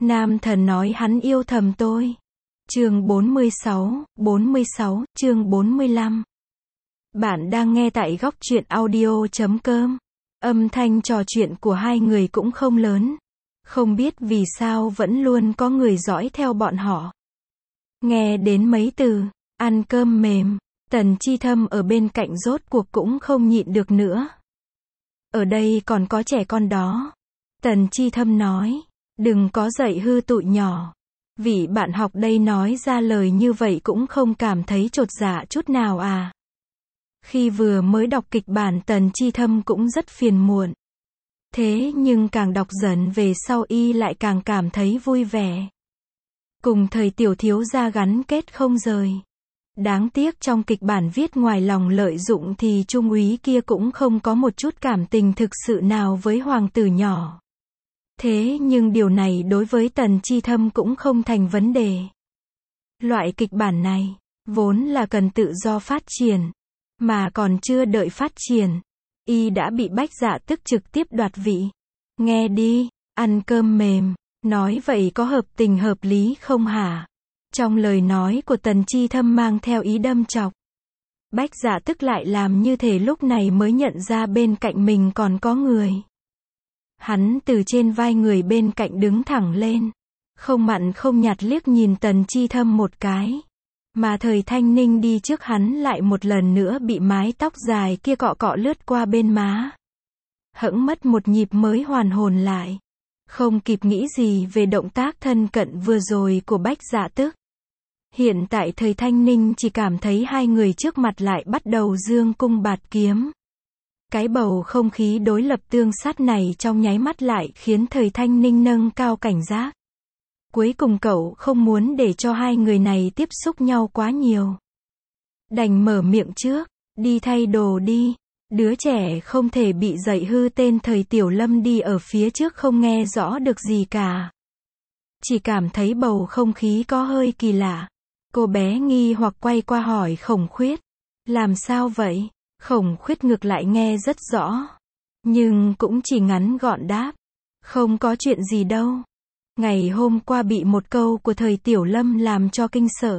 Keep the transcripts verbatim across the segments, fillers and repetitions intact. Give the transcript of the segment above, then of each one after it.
Nam thần nói hắn yêu thầm tôi. Chương bốn mươi sáu, bốn mươi sáu, chương bốn mươi lăm. Bạn đang nghe tại góc truyện audio chấm com. Âm thanh trò chuyện của hai người cũng không lớn. Không biết vì sao vẫn luôn có người dõi theo bọn họ. Nghe đến mấy từ, ăn cơm mềm, Tần Chi Thâm ở bên cạnh rốt cuộc cũng không nhịn được nữa. Ở đây còn có trẻ con đó. Tần Chi Thâm nói, đừng có dạy hư tụi nhỏ. Vị bạn học đây nói ra lời như vậy cũng không cảm thấy chột dạ chút nào à. Khi vừa mới đọc kịch bản Tần Chi Thâm cũng rất phiền muộn. Thế nhưng càng đọc dần về sau y lại càng cảm thấy vui vẻ. Cùng thời tiểu thiếu gia gắn kết không rời. Đáng tiếc trong kịch bản viết ngoài lòng lợi dụng thì trung úy kia cũng không có một chút cảm tình thực sự nào với hoàng tử nhỏ. Thế nhưng điều này đối với Tần Chi Thâm cũng không thành vấn đề. Loại kịch bản này, vốn là cần tự do phát triển, mà còn chưa đợi phát triển, y đã bị Bách Dạ Tức trực tiếp đoạt vị. Nghe đi, ăn cơm mềm, nói vậy có hợp tình hợp lý không hả? Trong lời nói của Tần Chi Thâm mang theo ý đâm chọc. Bách Dạ Tức lại làm như thể lúc này mới nhận ra bên cạnh mình còn có người. Hắn từ trên vai người bên cạnh đứng thẳng lên, không mặn không nhạt liếc nhìn Tần Chi Thâm một cái. Mà thời Thanh Ninh đi trước hắn lại một lần nữa bị mái tóc dài kia cọ cọ lướt qua bên má. Hững mất một nhịp mới hoàn hồn lại. Không kịp nghĩ gì về động tác thân cận vừa rồi của Bách Dạ Tức. Hiện tại thời Thanh Ninh chỉ cảm thấy hai người trước mặt lại bắt đầu dương cung bạt kiếm. Cái bầu không khí đối lập tương sát này trong nháy mắt lại khiến thời Thanh Ninh nâng cao cảnh giác. Cuối cùng cậu không muốn để cho hai người này tiếp xúc nhau quá nhiều. Đành mở miệng trước, đi thay đồ đi. Đứa trẻ không thể bị dạy hư tên thời Tiểu Lâm đi ở phía trước không nghe rõ được gì cả. Chỉ cảm thấy bầu không khí có hơi kỳ lạ. Cô bé nghi hoặc quay qua hỏi Khổng Khuyết. Làm sao vậy? Khổng Khuyết ngược lại nghe rất rõ. Nhưng cũng chỉ ngắn gọn đáp. Không có chuyện gì đâu. Ngày hôm qua bị một câu của thời Tiểu Lâm làm cho kinh sợ.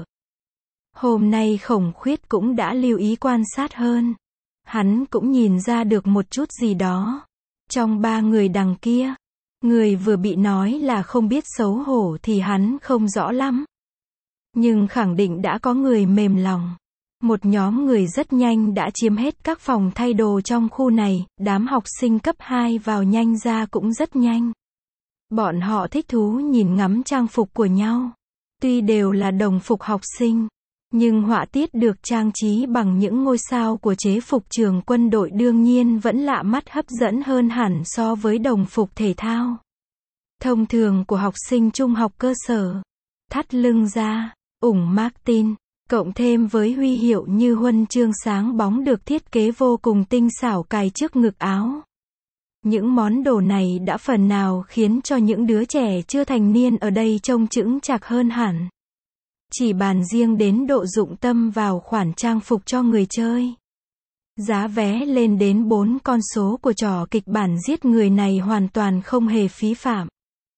Hôm nay Khổng Khuyết cũng đã lưu ý quan sát hơn. Hắn cũng nhìn ra được một chút gì đó. Trong ba người đằng kia, người vừa bị nói là không biết xấu hổ thì hắn không rõ lắm. Nhưng khẳng định đã có người mềm lòng. Một nhóm người rất nhanh đã chiếm hết các phòng thay đồ trong khu này, đám học sinh cấp hai vào nhanh ra cũng rất nhanh. Bọn họ thích thú nhìn ngắm trang phục của nhau. Tuy đều là đồng phục học sinh, nhưng họa tiết được trang trí bằng những ngôi sao của chế phục trường quân đội đương nhiên vẫn lạ mắt hấp dẫn hơn hẳn so với đồng phục thể thao thông thường của học sinh trung học cơ sở. Thắt lưng ra, ủng Martin, cộng thêm với huy hiệu như huân chương sáng bóng được thiết kế vô cùng tinh xảo cài trước ngực áo. Những món đồ này đã phần nào khiến cho những đứa trẻ chưa thành niên ở đây trông chững chạc hơn hẳn. Chỉ bàn riêng đến độ dụng tâm vào khoản trang phục cho người chơi. Giá vé lên đến bốn con số của trò kịch bản giết người này hoàn toàn không hề phí phạm.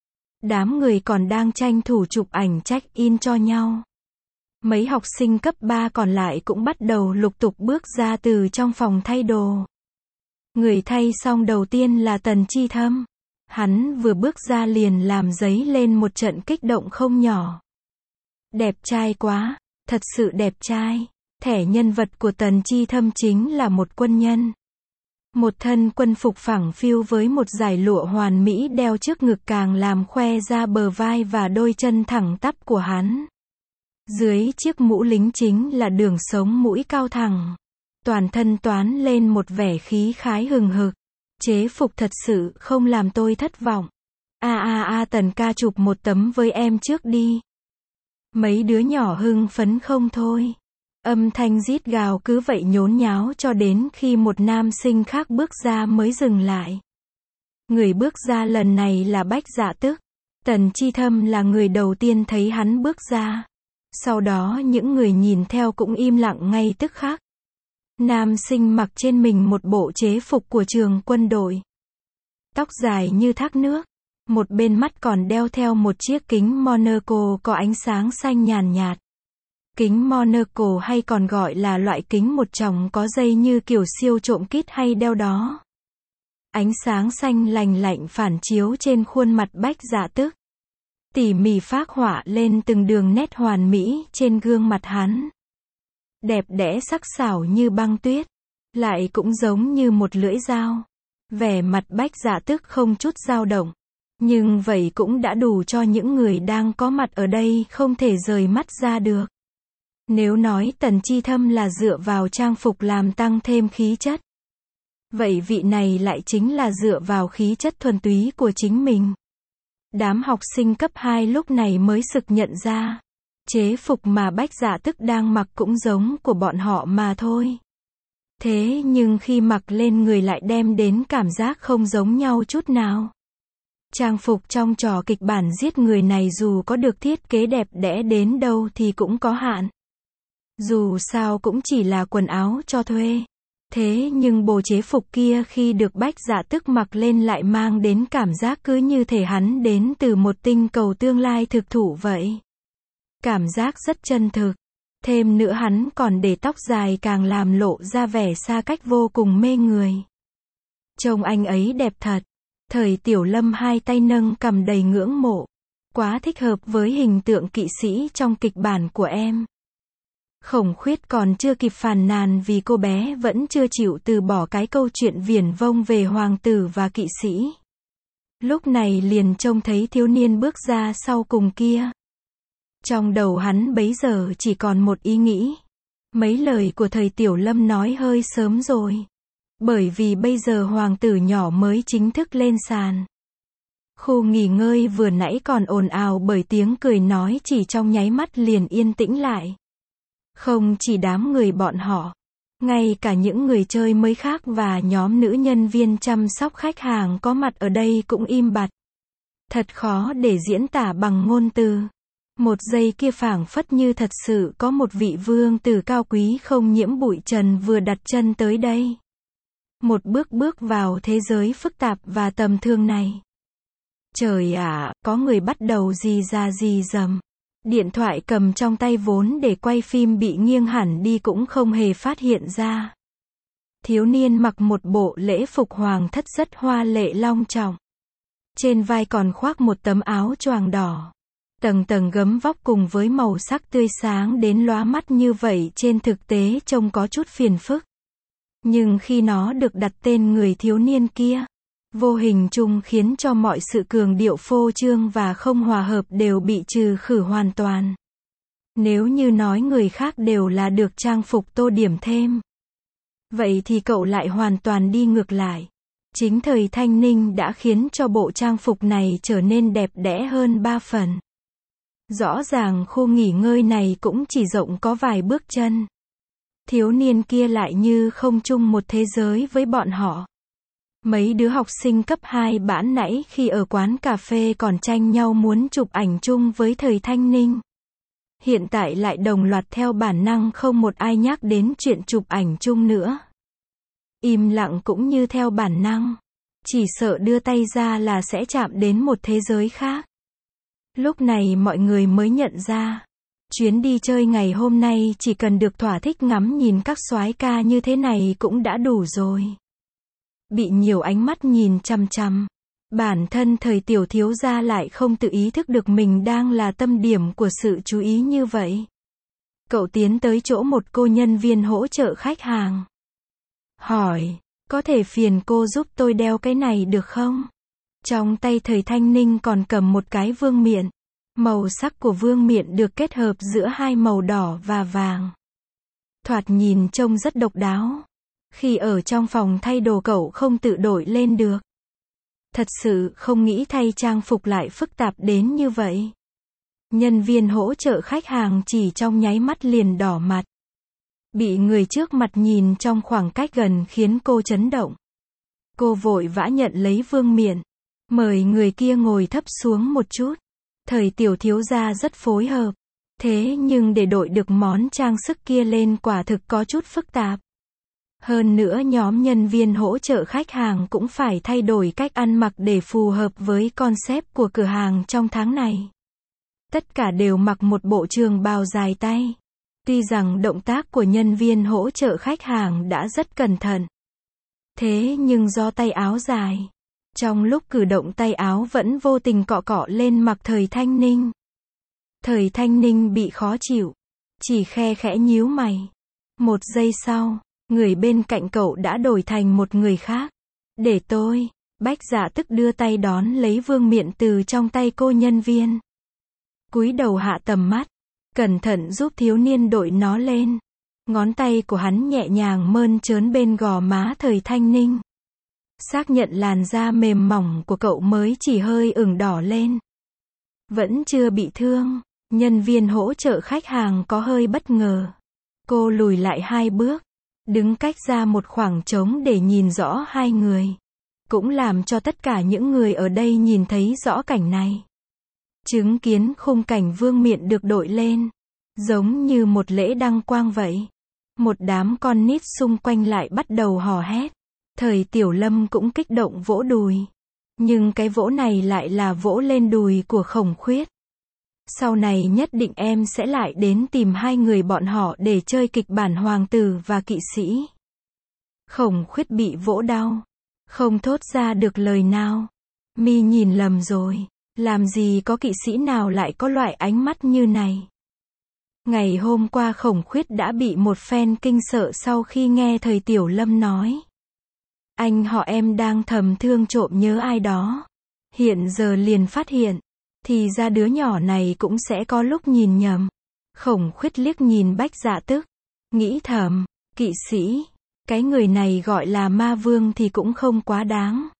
Đám người còn đang tranh thủ chụp ảnh check-in cho nhau. Mấy học sinh cấp ba còn lại cũng bắt đầu lục tục bước ra từ trong phòng thay đồ. Người thay xong đầu tiên là Tần Chi Thâm. Hắn vừa bước ra liền làm dấy lên một trận kích động không nhỏ. Đẹp trai quá, thật sự đẹp trai. Thẻ nhân vật của Tần Chi Thâm chính là một quân nhân. Một thân quân phục phẳng phiu với một dải lụa hoàn mỹ đeo trước ngực càng làm khoe ra bờ vai và đôi chân thẳng tắp của hắn. Dưới chiếc mũ lính chính là đường sống mũi cao thẳng. Toàn thân toán lên một vẻ khí khái hừng hực. Chế phục thật sự không làm tôi thất vọng. A a a Tần ca chụp một tấm với em trước đi. Mấy đứa nhỏ hưng phấn không thôi. Âm thanh rít gào cứ vậy nhốn nháo cho đến khi một nam sinh khác bước ra mới dừng lại. Người bước ra lần này là Bách Dạ Tức. Tần Chi Thâm là người đầu tiên thấy hắn bước ra. Sau đó những người nhìn theo cũng im lặng ngay tức khắc. Nam sinh mặc trên mình một bộ chế phục của trường quân đội. Tóc dài như thác nước, Một bên mắt còn đeo theo một chiếc kính monocle có ánh sáng xanh nhàn nhạt. Kính monocle hay còn gọi là loại kính một tròng có dây như kiểu siêu trộm kít hay đeo đó. Ánh sáng xanh lành lạnh phản chiếu trên khuôn mặt Bách Dạ Tức. Tỉ mỉ phác họa lên từng đường nét hoàn mỹ trên gương mặt hắn. Đẹp đẽ sắc sảo như băng tuyết, lại cũng giống như một lưỡi dao. Vẻ mặt Bách Dạ Tức không chút dao động, nhưng vậy cũng đã đủ cho những người đang có mặt ở đây không thể rời mắt ra được. Nếu nói Tần Chi Thâm là dựa vào trang phục làm tăng thêm khí chất, vậy vị này lại chính là dựa vào khí chất thuần túy của chính mình. Đám học sinh cấp hai lúc này mới sực nhận ra, chế phục mà Bách Dạ Tức đang mặc cũng giống của bọn họ mà thôi. Thế nhưng khi mặc lên người lại đem đến cảm giác không giống nhau chút nào. Trang phục trong trò kịch bản giết người này dù có được thiết kế đẹp đẽ đến đâu thì cũng có hạn. Dù sao cũng chỉ là quần áo cho thuê. Thế nhưng bộ chế phục kia khi được Bách Dạ Tức mặc lên lại mang đến cảm giác cứ như thể hắn đến từ một tinh cầu tương lai thực thụ vậy. Cảm giác rất chân thực. Thêm nữa hắn còn để tóc dài càng làm lộ ra vẻ xa cách vô cùng mê người. Trông anh ấy đẹp thật. Thời Tiểu Lâm hai tay nâng cằm đầy ngưỡng mộ. Quá thích hợp với hình tượng kỵ sĩ trong kịch bản của em. Khổng Khuyết còn chưa kịp phàn nàn vì cô bé vẫn chưa chịu từ bỏ cái câu chuyện viển vông về hoàng tử và kỵ sĩ. Lúc này liền trông thấy thiếu niên bước ra sau cùng kia. Trong đầu hắn bấy giờ chỉ còn một ý nghĩ. Mấy lời của thầy Tiểu Lâm nói hơi sớm rồi. Bởi vì bây giờ hoàng tử nhỏ mới chính thức lên sàn. Khu nghỉ ngơi vừa nãy còn ồn ào bởi tiếng cười nói chỉ trong nháy mắt liền yên tĩnh lại. Không chỉ đám người bọn họ, ngay cả những người chơi mới khác và nhóm nữ nhân viên chăm sóc khách hàng có mặt ở đây cũng im bặt. Thật khó để diễn tả bằng ngôn từ. Một giây kia phảng phất như thật sự có một vị vương tử cao quý không nhiễm bụi trần vừa đặt chân tới đây. Một bước bước vào thế giới phức tạp và tầm thường này. Trời ạ, có người bắt đầu rì ra rì rầm. Điện thoại cầm trong tay vốn để quay phim bị nghiêng hẳn đi cũng không hề phát hiện ra. Thiếu niên mặc một bộ lễ phục hoàng thất rất hoa lệ long trọng. Trên vai còn khoác một tấm áo choàng đỏ. Tầng tầng gấm vóc cùng với màu sắc tươi sáng đến lóa mắt như vậy trên thực tế trông có chút phiền phức. Nhưng khi nó được đặt tên người thiếu niên kia, vô hình chung khiến cho mọi sự cường điệu phô trương và không hòa hợp đều bị trừ khử hoàn toàn. Nếu như nói người khác đều là được trang phục tô điểm thêm, vậy thì cậu lại hoàn toàn đi ngược lại. Chính thời Thanh Ninh đã khiến cho bộ trang phục này trở nên đẹp đẽ hơn ba phần. Rõ ràng khu nghỉ ngơi này cũng chỉ rộng có vài bước chân. Thiếu niên kia lại như không chung một thế giới với bọn họ. Mấy đứa học sinh cấp hai bẵn nãy khi ở quán cà phê còn tranh nhau muốn chụp ảnh chung với thời Thanh Ninh. Hiện tại lại đồng loạt theo bản năng không một ai nhắc đến chuyện chụp ảnh chung nữa. Im lặng cũng như theo bản năng. Chỉ sợ đưa tay ra là sẽ chạm đến một thế giới khác. Lúc này mọi người mới nhận ra. Chuyến đi chơi ngày hôm nay chỉ cần được thỏa thích ngắm nhìn các soái ca như thế này cũng đã đủ rồi. Bị nhiều ánh mắt nhìn chằm chằm. Bản thân thời tiểu thiếu gia lại không tự ý thức được mình đang là tâm điểm của sự chú ý như vậy. Cậu tiến tới chỗ một cô nhân viên hỗ trợ khách hàng. Hỏi, có thể phiền cô giúp tôi đeo cái này được không? Trong tay thời Thanh Ninh còn cầm một cái vương miện. Màu sắc của vương miện được kết hợp giữa hai màu đỏ và vàng. Thoạt nhìn trông rất độc đáo. Khi ở trong phòng thay đồ cậu không tự đổi lên được. Thật sự không nghĩ thay trang phục lại phức tạp đến như vậy. Nhân viên hỗ trợ khách hàng chỉ trong nháy mắt liền đỏ mặt. Bị người trước mặt nhìn trong khoảng cách gần khiến cô chấn động. Cô vội vã nhận lấy vương miện. Mời người kia ngồi thấp xuống một chút. Thời tiểu thiếu gia rất phối hợp. Thế nhưng để đội được món trang sức kia lên quả thực có chút phức tạp. Hơn nữa nhóm nhân viên hỗ trợ khách hàng cũng phải thay đổi cách ăn mặc để phù hợp với concept của cửa hàng trong tháng này. Tất cả đều mặc một bộ trường bào dài tay. Tuy rằng động tác của nhân viên hỗ trợ khách hàng đã rất cẩn thận. Thế nhưng do tay áo dài, trong lúc cử động tay áo vẫn vô tình cọ cọ lên mặt Thời Thanh Ninh. Thời Thanh Ninh bị khó chịu, chỉ khe khẽ nhíu mày. Một giây sau, người bên cạnh cậu đã đổi thành một người khác. Để tôi, Bách Dạ tức đưa tay đón lấy vương miện từ trong tay cô nhân viên. Cúi đầu hạ tầm mắt, cẩn thận giúp thiếu niên đội nó lên. Ngón tay của hắn nhẹ nhàng mơn trớn bên gò má Thời Thanh Ninh. Xác nhận làn da mềm mỏng của cậu mới chỉ hơi ửng đỏ lên. Vẫn chưa bị thương, nhân viên hỗ trợ khách hàng có hơi bất ngờ. Cô lùi lại hai bước, đứng cách ra một khoảng trống để nhìn rõ hai người. Cũng làm cho tất cả những người ở đây nhìn thấy rõ cảnh này. Chứng kiến khung cảnh vương miện được đội lên, giống như một lễ đăng quang vậy. Một đám con nít xung quanh lại bắt đầu hò hét. Thời Tiểu Lâm cũng kích động vỗ đùi. Nhưng cái vỗ này lại là vỗ lên đùi của Khổng Khuyết. Sau này nhất định em sẽ lại đến tìm hai người bọn họ để chơi kịch bản hoàng tử và kỵ sĩ. Khổng Khuyết bị vỗ đau, không thốt ra được lời nào. Mi nhìn lầm rồi, làm gì có kỵ sĩ nào lại có loại ánh mắt như này. Ngày hôm qua Khổng Khuyết đã bị một phen kinh sợ sau khi nghe Thời Tiểu Lâm nói. Anh họ em đang thầm thương trộm nhớ ai đó. Hiện giờ liền phát hiện. Thì ra đứa nhỏ này cũng sẽ có lúc nhìn nhầm. Khổng Khuyết liếc nhìn Bách Dạ Tức. Nghĩ thầm, kỵ sĩ, cái người này gọi là ma vương thì cũng không quá đáng.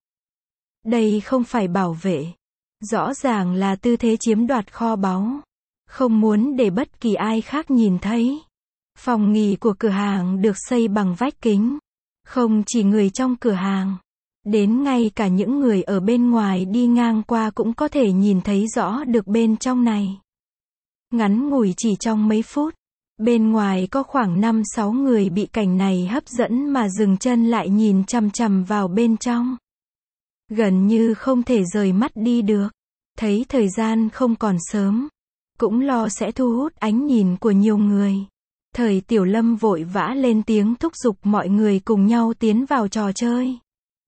Đây không phải bảo vệ. Rõ ràng là tư thế chiếm đoạt kho báu. Không muốn để bất kỳ ai khác nhìn thấy. Phòng nghỉ của cửa hàng được xây bằng vách kính. Không chỉ người trong cửa hàng, đến ngay cả những người ở bên ngoài đi ngang qua cũng có thể nhìn thấy rõ được bên trong này. Ngắn ngủi chỉ trong mấy phút, bên ngoài có khoảng năm sáu người bị cảnh này hấp dẫn mà dừng chân lại nhìn chằm chằm vào bên trong. Gần như không thể rời mắt đi được. Thấy thời gian không còn sớm, cũng lo sẽ thu hút ánh nhìn của nhiều người. Thời Tiểu Lâm vội vã lên tiếng thúc giục mọi người cùng nhau tiến vào trò chơi.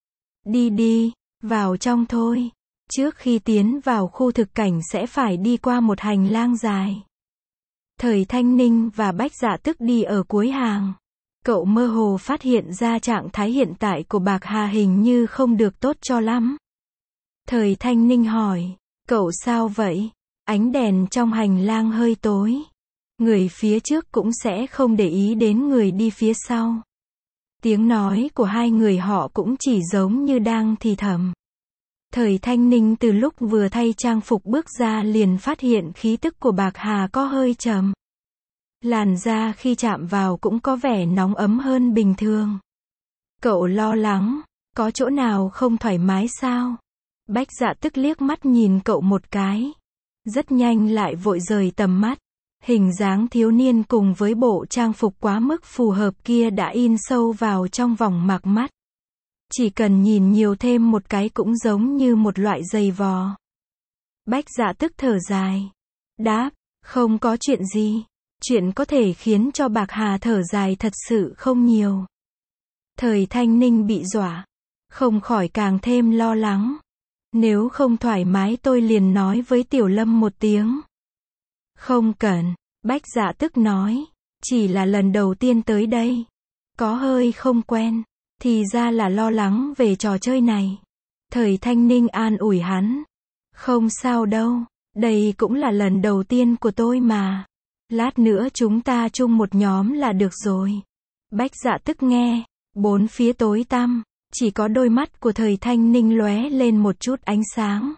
Đi đi, vào trong thôi. Trước khi tiến vào khu thực cảnh sẽ phải đi qua một hành lang dài. Thời Thanh Ninh và Bách Dạ Tức đi ở cuối hàng. Cậu mơ hồ phát hiện ra trạng thái hiện tại của Bạc Hà hình như không được tốt cho lắm. Thời Thanh Ninh hỏi, cậu sao vậy? Ánh đèn trong hành lang hơi tối. Người phía trước cũng sẽ không để ý đến người đi phía sau. Tiếng nói của hai người họ cũng chỉ giống như đang thì thầm. Thời Thanh Ninh từ lúc vừa thay trang phục bước ra liền phát hiện khí tức của Bạc Hà có hơi trầm. Làn da khi chạm vào cũng có vẻ nóng ấm hơn bình thường. Cậu lo lắng, có chỗ nào không thoải mái sao? Bách Dạ Tức liếc mắt nhìn cậu một cái. Rất nhanh lại vội rời tầm mắt. Hình dáng thiếu niên cùng với bộ trang phục quá mức phù hợp kia đã in sâu vào trong vòng mạc mắt. Chỉ cần nhìn nhiều thêm một cái cũng giống như một loại giày vò. Bách Dạ Tức thở dài. Đáp, không có chuyện gì. Chuyện có thể khiến cho Bạc Hà thở dài thật sự không nhiều. Thời Thanh Ninh bị dọa. Không khỏi càng thêm lo lắng. Nếu không thoải mái tôi liền nói với Tiểu Lâm một tiếng. Không cần, Bách Dạ Tức nói. Chỉ là lần đầu tiên tới đây. Có hơi không quen. Thì ra là lo lắng về trò chơi này. Thời Thanh Ninh an ủi hắn. Không sao đâu. Đây cũng là lần đầu tiên của tôi mà. Lát nữa chúng ta chung một nhóm là được rồi. Bách Dạ Tức nghe. Bốn phía tối tăm. Chỉ có đôi mắt của Thời Thanh Ninh lóe lên một chút ánh sáng.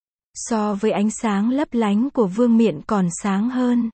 So với ánh sáng lấp lánh của vương miện còn sáng hơn.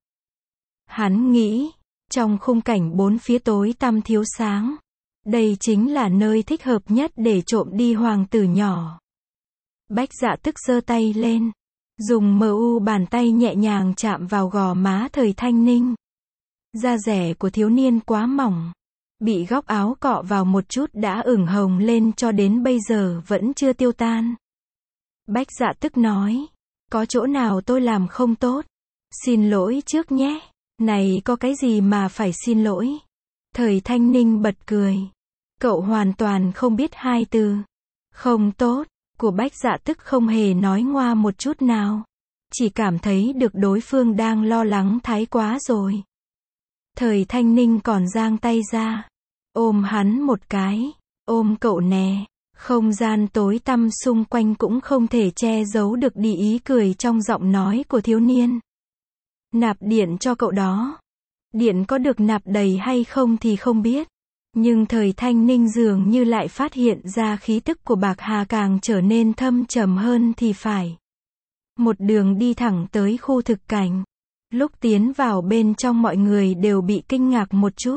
Hắn nghĩ, trong khung cảnh bốn phía tối tăm thiếu sáng, đây chính là nơi thích hợp nhất để trộm đi hoàng tử nhỏ. Bách Dạ Tức giơ tay lên, dùng mờ u bàn tay nhẹ nhàng chạm vào gò má Thời Thanh Ninh. Da dẻ của thiếu niên quá mỏng, bị góc áo cọ vào một chút đã ửng hồng lên cho đến bây giờ vẫn chưa tiêu tan. Bách Dạ tức nói, có chỗ nào tôi làm không tốt? Xin lỗi trước nhé. Này có cái gì mà phải xin lỗi? Thời Thanh Ninh bật cười. Cậu hoàn toàn không biết hai từ không tốt của Bách Dạ tức không hề nói ngoa một chút nào. Chỉ cảm thấy được đối phương đang lo lắng thái quá rồi. Thời Thanh Ninh còn giang tay ra, ôm hắn một cái, ôm cậu nè. Không gian tối tăm xung quanh cũng không thể che giấu được đi ý cười trong giọng nói của thiếu niên. Nạp điện cho cậu đó. Điện có được nạp đầy hay không thì không biết. Nhưng Thời Thanh Ninh dường như lại phát hiện ra khí tức của Bạc Hà càng trở nên thâm trầm hơn thì phải. Một đường đi thẳng tới khu thực cảnh. Lúc tiến vào bên trong mọi người đều bị kinh ngạc một chút.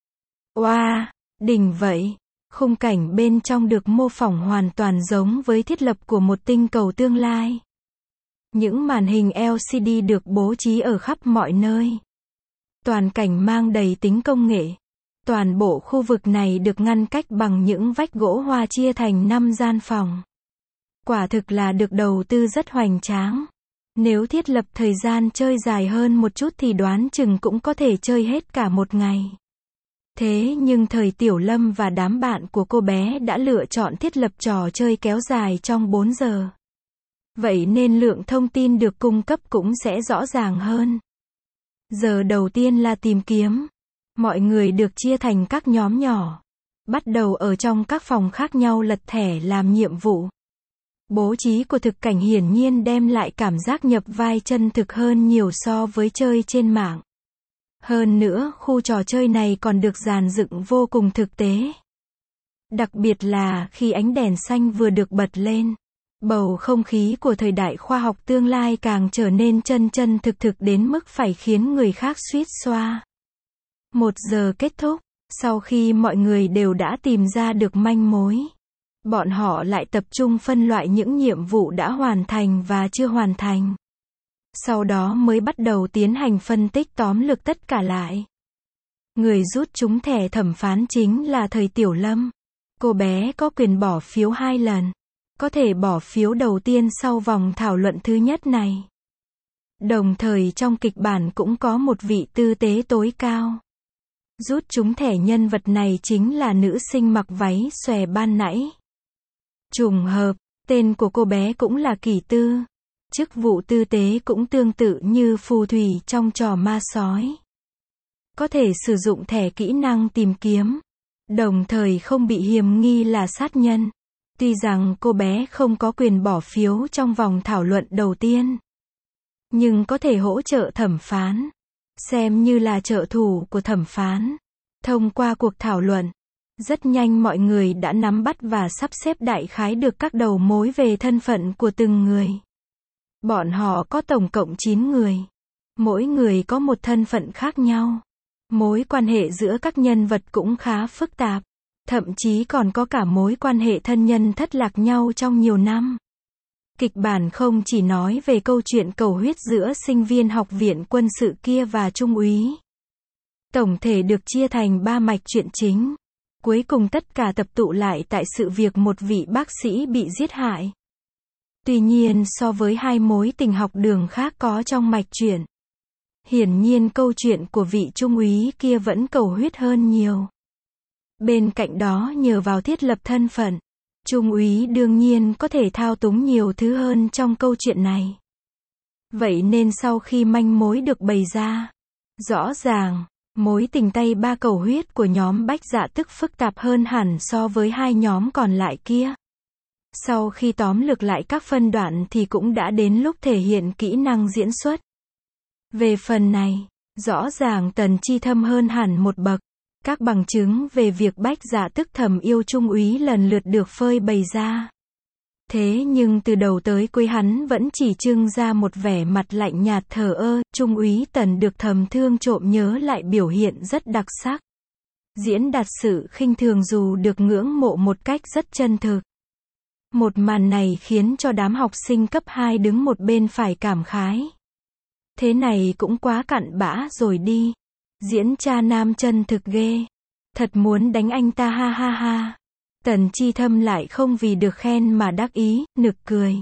Oa, đỉnh vậy. Khung cảnh bên trong được mô phỏng hoàn toàn giống với thiết lập của một tinh cầu tương lai. Những màn hình L C D được bố trí ở khắp mọi nơi. Toàn cảnh mang đầy tính công nghệ. Toàn bộ khu vực này được ngăn cách bằng những vách gỗ hoa chia thành năm gian phòng. Quả thực là được đầu tư rất hoành tráng. Nếu thiết lập thời gian chơi dài hơn một chút thì đoán chừng cũng có thể chơi hết cả một ngày. Thế nhưng Thời Tiểu Lâm và đám bạn của cô bé đã lựa chọn thiết lập trò chơi kéo dài trong bốn giờ. Vậy nên lượng thông tin được cung cấp cũng sẽ rõ ràng hơn. Giờ đầu tiên là tìm kiếm. Mọi người được chia thành các nhóm nhỏ. Bắt đầu ở trong các phòng khác nhau lật thẻ làm nhiệm vụ. Bố trí của thực cảnh hiển nhiên đem lại cảm giác nhập vai chân thực hơn nhiều so với chơi trên mạng. Hơn nữa, khu trò chơi này còn được dàn dựng vô cùng thực tế. Đặc biệt là khi ánh đèn xanh vừa được bật lên, bầu không khí của thời đại khoa học tương lai càng trở nên chân chân thực thực đến mức phải khiến người khác suýt xoa. Một giờ kết thúc, sau khi mọi người đều đã tìm ra được manh mối, bọn họ lại tập trung phân loại những nhiệm vụ đã hoàn thành và chưa hoàn thành. Sau đó mới bắt đầu tiến hành phân tích tóm lược tất cả lại. Người rút trúng thẻ thẩm phán chính là Thời Tiểu Lâm. Cô bé có quyền bỏ phiếu hai lần. Có thể bỏ phiếu đầu tiên sau vòng thảo luận thứ nhất này. Đồng thời trong kịch bản cũng có một vị tư tế tối cao. Rút trúng thẻ nhân vật này chính là nữ sinh mặc váy xòe ban nãy. Trùng hợp, tên của cô bé cũng là Kỳ Tư. Chức vụ tư tế cũng tương tự như phù thủy trong trò ma sói. Có thể sử dụng thẻ kỹ năng tìm kiếm. Đồng thời không bị hiềm nghi là sát nhân. Tuy rằng cô bé không có quyền bỏ phiếu trong vòng thảo luận đầu tiên. Nhưng có thể hỗ trợ thẩm phán. Xem như là trợ thủ của thẩm phán. Thông qua cuộc thảo luận, rất nhanh mọi người đã nắm bắt và sắp xếp đại khái được các đầu mối về thân phận của từng người. Bọn họ có tổng cộng chín người. Mỗi người có một thân phận khác nhau. Mối quan hệ giữa các nhân vật cũng khá phức tạp. Thậm chí còn có cả mối quan hệ thân nhân thất lạc nhau trong nhiều năm. Kịch bản không chỉ nói về câu chuyện cầu huyết giữa sinh viên học viện quân sự kia và trung úy. Tổng thể được chia thành ba mạch truyện chính. Cuối cùng tất cả tập tụ lại tại sự việc một vị bác sĩ bị giết hại. Tuy nhiên so với hai mối tình học đường khác có trong mạch truyện, hiển nhiên câu chuyện của vị trung úy kia vẫn cầu huyết hơn nhiều. Bên cạnh đó nhờ vào thiết lập thân phận, trung úy đương nhiên có thể thao túng nhiều thứ hơn trong câu chuyện này. Vậy nên sau khi manh mối được bày ra, rõ ràng, mối tình tay ba cầu huyết của nhóm Bách Dạ tức phức tạp hơn hẳn so với hai nhóm còn lại kia. Sau khi tóm lược lại các phân đoạn thì cũng đã đến lúc thể hiện kỹ năng diễn xuất. Về phần này, rõ ràng Tần Chi thâm hơn hẳn một bậc. Các bằng chứng về việc Bách Dạ tức thầm yêu trung úy lần lượt được phơi bày ra. Thế nhưng từ đầu tới cuối hắn vẫn chỉ trưng ra một vẻ mặt lạnh nhạt thờ ơ. Trung úy Tần được thầm thương trộm nhớ lại biểu hiện rất đặc sắc. Diễn đạt sự khinh thường dù được ngưỡng mộ một cách rất chân thực. Một màn này khiến cho đám học sinh cấp hai đứng một bên phải cảm khái. Thế này cũng quá cặn bã rồi đi. Diễn cha nam chân thực ghê. Thật muốn đánh anh ta ha ha ha. Tần Chi Thâm lại không vì được khen mà đắc ý, nực cười.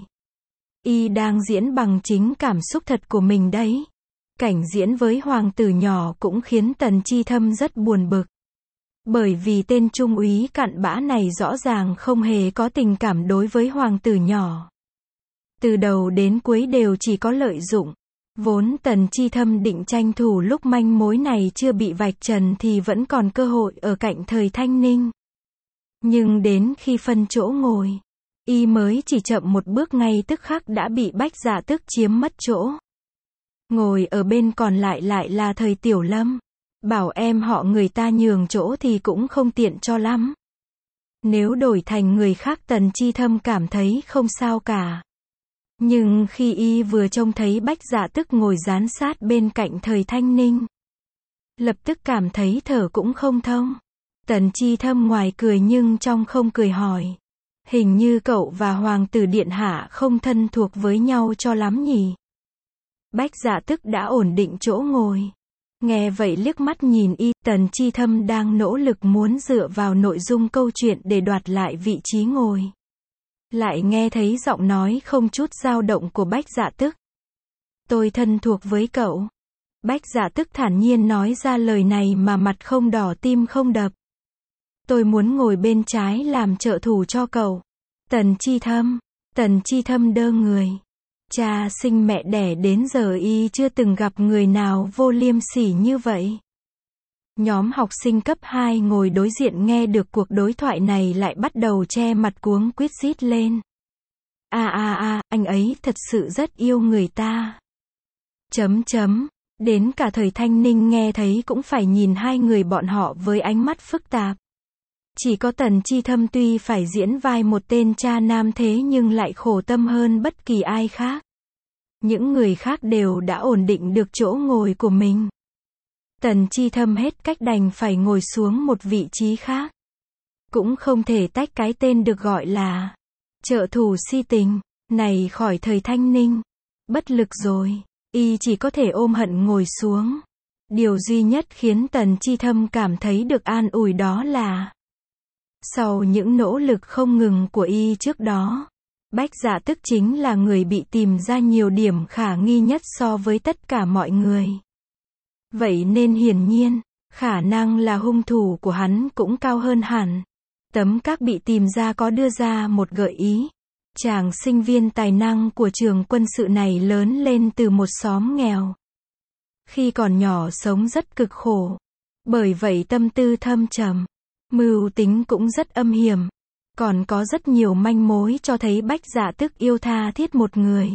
Y đang diễn bằng chính cảm xúc thật của mình đấy. Cảnh diễn với hoàng tử nhỏ cũng khiến Tần Chi Thâm rất buồn bực. Bởi vì tên trung úy cặn bã này rõ ràng không hề có tình cảm đối với hoàng tử nhỏ. Từ đầu đến cuối đều chỉ có lợi dụng. Vốn Tần Chi Thâm định tranh thủ lúc manh mối này chưa bị vạch trần thì vẫn còn cơ hội ở cạnh Thời Thanh Ninh. Nhưng đến khi phân chỗ ngồi, y mới chỉ chậm một bước ngay tức khắc đã bị Bách Dạ Tức chiếm mất chỗ. Ngồi ở bên còn lại lại là Thời Tiểu Lâm. Bảo em họ người ta nhường chỗ thì cũng không tiện cho lắm. Nếu đổi thành người khác Tần Chi Thâm cảm thấy không sao cả. Nhưng khi y vừa trông thấy Bách Dạ Tức ngồi dán sát bên cạnh Thời Thanh Ninh, lập tức cảm thấy thở cũng không thông. Tần Chi Thâm ngoài cười nhưng trong không cười hỏi. Hình như cậu và Hoàng tử Điện Hạ không thân thuộc với nhau cho lắm nhỉ? Bách Dạ Tức đã ổn định chỗ ngồi. Nghe vậy liếc mắt nhìn y, Tần Chi Thâm đang nỗ lực muốn dựa vào nội dung câu chuyện để đoạt lại vị trí ngồi. Lại nghe thấy giọng nói không chút dao động của Bách Dạ Tức. Tôi thân thuộc với cậu. Bách Dạ Tức thản nhiên nói ra lời này mà mặt không đỏ tim không đập. Tôi muốn ngồi bên trái làm trợ thủ cho cậu. Tần Chi Thâm. Tần Chi Thâm đơ người. Cha sinh mẹ đẻ đến giờ y chưa từng gặp người nào vô liêm sỉ như vậy. Nhóm học sinh cấp hai ngồi đối diện nghe được cuộc đối thoại này lại bắt đầu che mặt cuống quýt rít lên. A a a, anh ấy thật sự rất yêu người ta. Chấm chấm. Đến cả Thời Thanh Ninh nghe thấy cũng phải nhìn hai người bọn họ với ánh mắt phức tạp. Chỉ có Tần Chi Thâm tuy phải diễn vai một tên cha nam thế nhưng lại khổ tâm hơn bất kỳ ai khác. Những người khác đều đã ổn định được chỗ ngồi của mình. Tần Chi Thâm hết cách đành phải ngồi xuống một vị trí khác. Cũng không thể tách cái tên được gọi là trợ thủ si tình này khỏi Thời Thanh Ninh. Bất lực rồi, y chỉ có thể ôm hận ngồi xuống. Điều duy nhất khiến Tần Chi Thâm cảm thấy được an ủi đó là sau những nỗ lực không ngừng của y trước đó, Bách Dạ Tức chính là người bị tìm ra nhiều điểm khả nghi nhất so với tất cả mọi người. Vậy nên hiển nhiên, khả năng là hung thủ của hắn cũng cao hơn hẳn. Tấm các bị tìm ra có đưa ra một gợi ý. Chàng sinh viên tài năng của trường quân sự này lớn lên từ một xóm nghèo. Khi còn nhỏ sống rất cực khổ. Bởi vậy tâm tư thâm trầm. Mưu tính cũng rất âm hiểm. Còn có rất nhiều manh mối cho thấy Bách Dạ Tức yêu tha thiết một người.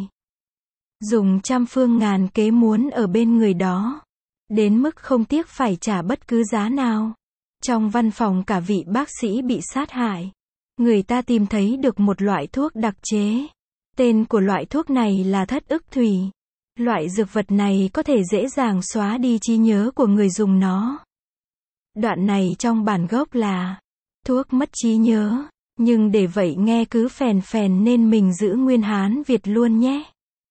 Dùng trăm phương ngàn kế muốn ở bên người đó. Đến mức không tiếc phải trả bất cứ giá nào. Trong văn phòng cả vị bác sĩ bị sát hại. Người ta tìm thấy được một loại thuốc đặc chế. Tên của loại thuốc này là thất ức thủy. Loại dược vật này có thể dễ dàng xóa đi trí nhớ của người dùng nó. Đoạn này trong bản gốc là thuốc mất trí nhớ. Nhưng để vậy nghe cứ phèn phèn nên mình giữ nguyên Hán Việt luôn nhé.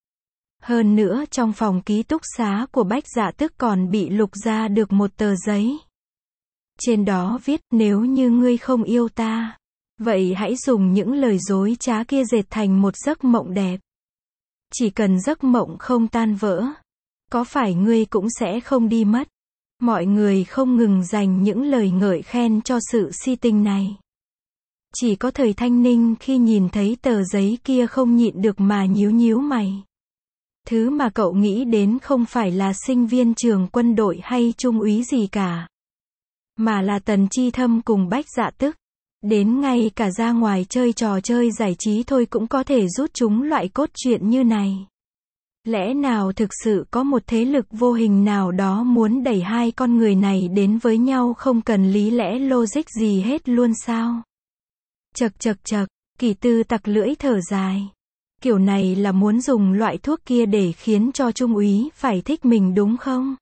Hơn nữa trong phòng ký túc xá của Bách Dạ Tức còn bị lục ra được một tờ giấy. Trên đó viết, nếu như ngươi không yêu ta, vậy hãy dùng những lời dối trá kia dệt thành một giấc mộng đẹp. Chỉ cần giấc mộng không tan vỡ, có phải ngươi cũng sẽ không đi mất. Mọi người không ngừng dành những lời ngợi khen cho sự si tình này. Chỉ có Thời Thanh Ninh khi nhìn thấy tờ giấy kia không nhịn được mà nhíu nhíu mày. Thứ mà cậu nghĩ đến không phải là sinh viên trường quân đội hay trung úy gì cả. Mà là Tần Chi Thâm cùng Bách Dạ Tức. Đến ngay cả ra ngoài chơi trò chơi giải trí thôi cũng có thể rút chúng loại cốt truyện như này. Lẽ nào thực sự có một thế lực vô hình nào đó muốn đẩy hai con người này đến với nhau không cần lý lẽ logic gì hết luôn sao? Chật chật chật, Kỳ Tư tặc lưỡi thở dài. Kiểu này là muốn dùng loại thuốc kia để khiến cho trung úy phải thích mình đúng không?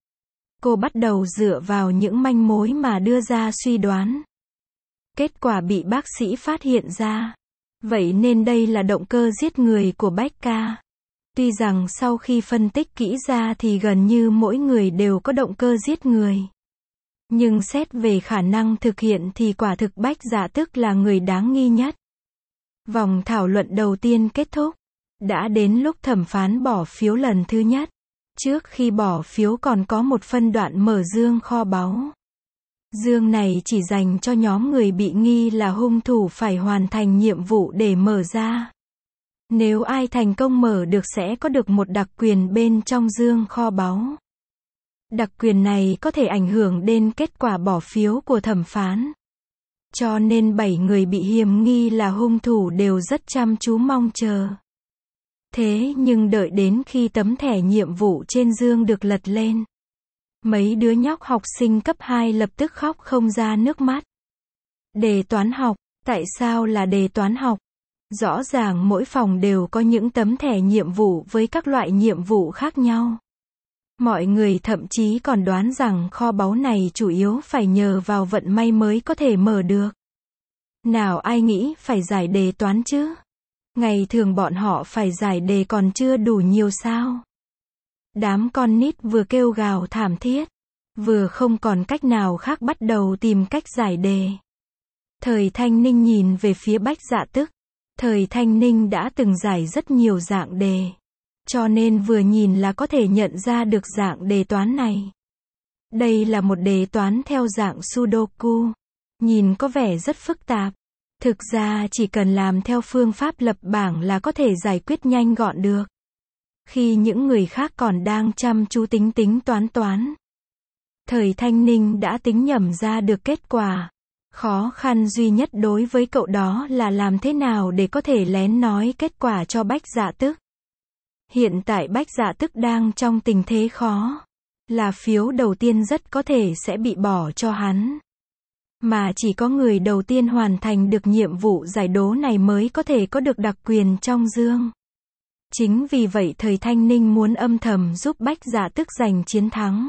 Cô bắt đầu dựa vào những manh mối mà đưa ra suy đoán. Kết quả bị bác sĩ phát hiện ra. Vậy nên đây là động cơ giết người của Bách ca. Tuy rằng sau khi phân tích kỹ ra thì gần như mỗi người đều có động cơ giết người. Nhưng xét về khả năng thực hiện thì quả thực Bách Dạ Tức là người đáng nghi nhất. Vòng thảo luận đầu tiên kết thúc. Đã đến lúc thẩm phán bỏ phiếu lần thứ nhất. Trước khi bỏ phiếu còn có một phân đoạn mở dương kho báu. Dương này chỉ dành cho nhóm người bị nghi là hung thủ phải hoàn thành nhiệm vụ để mở ra. Nếu ai thành công mở được sẽ có được một đặc quyền bên trong dương kho báu. Đặc quyền này có thể ảnh hưởng đến kết quả bỏ phiếu của thẩm phán. Cho nên bảy người bị hiềm nghi là hung thủ đều rất chăm chú mong chờ. Thế nhưng đợi đến khi tấm thẻ nhiệm vụ trên dương được lật lên, mấy đứa nhóc học sinh cấp hai lập tức khóc không ra nước mắt. Đề toán học, tại sao là đề toán học? Rõ ràng mỗi phòng đều có những tấm thẻ nhiệm vụ với các loại nhiệm vụ khác nhau. Mọi người thậm chí còn đoán rằng kho báu này chủ yếu phải nhờ vào vận may mới có thể mở được. Nào ai nghĩ phải giải đề toán chứ? Ngày thường bọn họ phải giải đề còn chưa đủ nhiều sao? Đám con nít vừa kêu gào thảm thiết, vừa không còn cách nào khác bắt đầu tìm cách giải đề. Thời Thanh Ninh nhìn về phía Bách Dạ Tức. Thời Thanh Ninh đã từng giải rất nhiều dạng đề. Cho nên vừa nhìn là có thể nhận ra được dạng đề toán này. Đây là một đề toán theo dạng Sudoku. Nhìn có vẻ rất phức tạp. Thực ra chỉ cần làm theo phương pháp lập bảng là có thể giải quyết nhanh gọn được. Khi những người khác còn đang chăm chú tính tính toán toán, Thời Thanh Ninh đã tính nhẩm ra được kết quả. Khó khăn duy nhất đối với cậu đó là làm thế nào để có thể lén nói kết quả cho Bách Dạ Tức. Hiện tại Bách Dạ Tức đang trong tình thế khó. Là phiếu đầu tiên rất có thể sẽ bị bỏ cho hắn. Mà chỉ có người đầu tiên hoàn thành được nhiệm vụ giải đố này mới có thể có được đặc quyền trong dương. Chính vì vậy Thời Thanh Ninh muốn âm thầm giúp Bách Dạ Tức giành chiến thắng.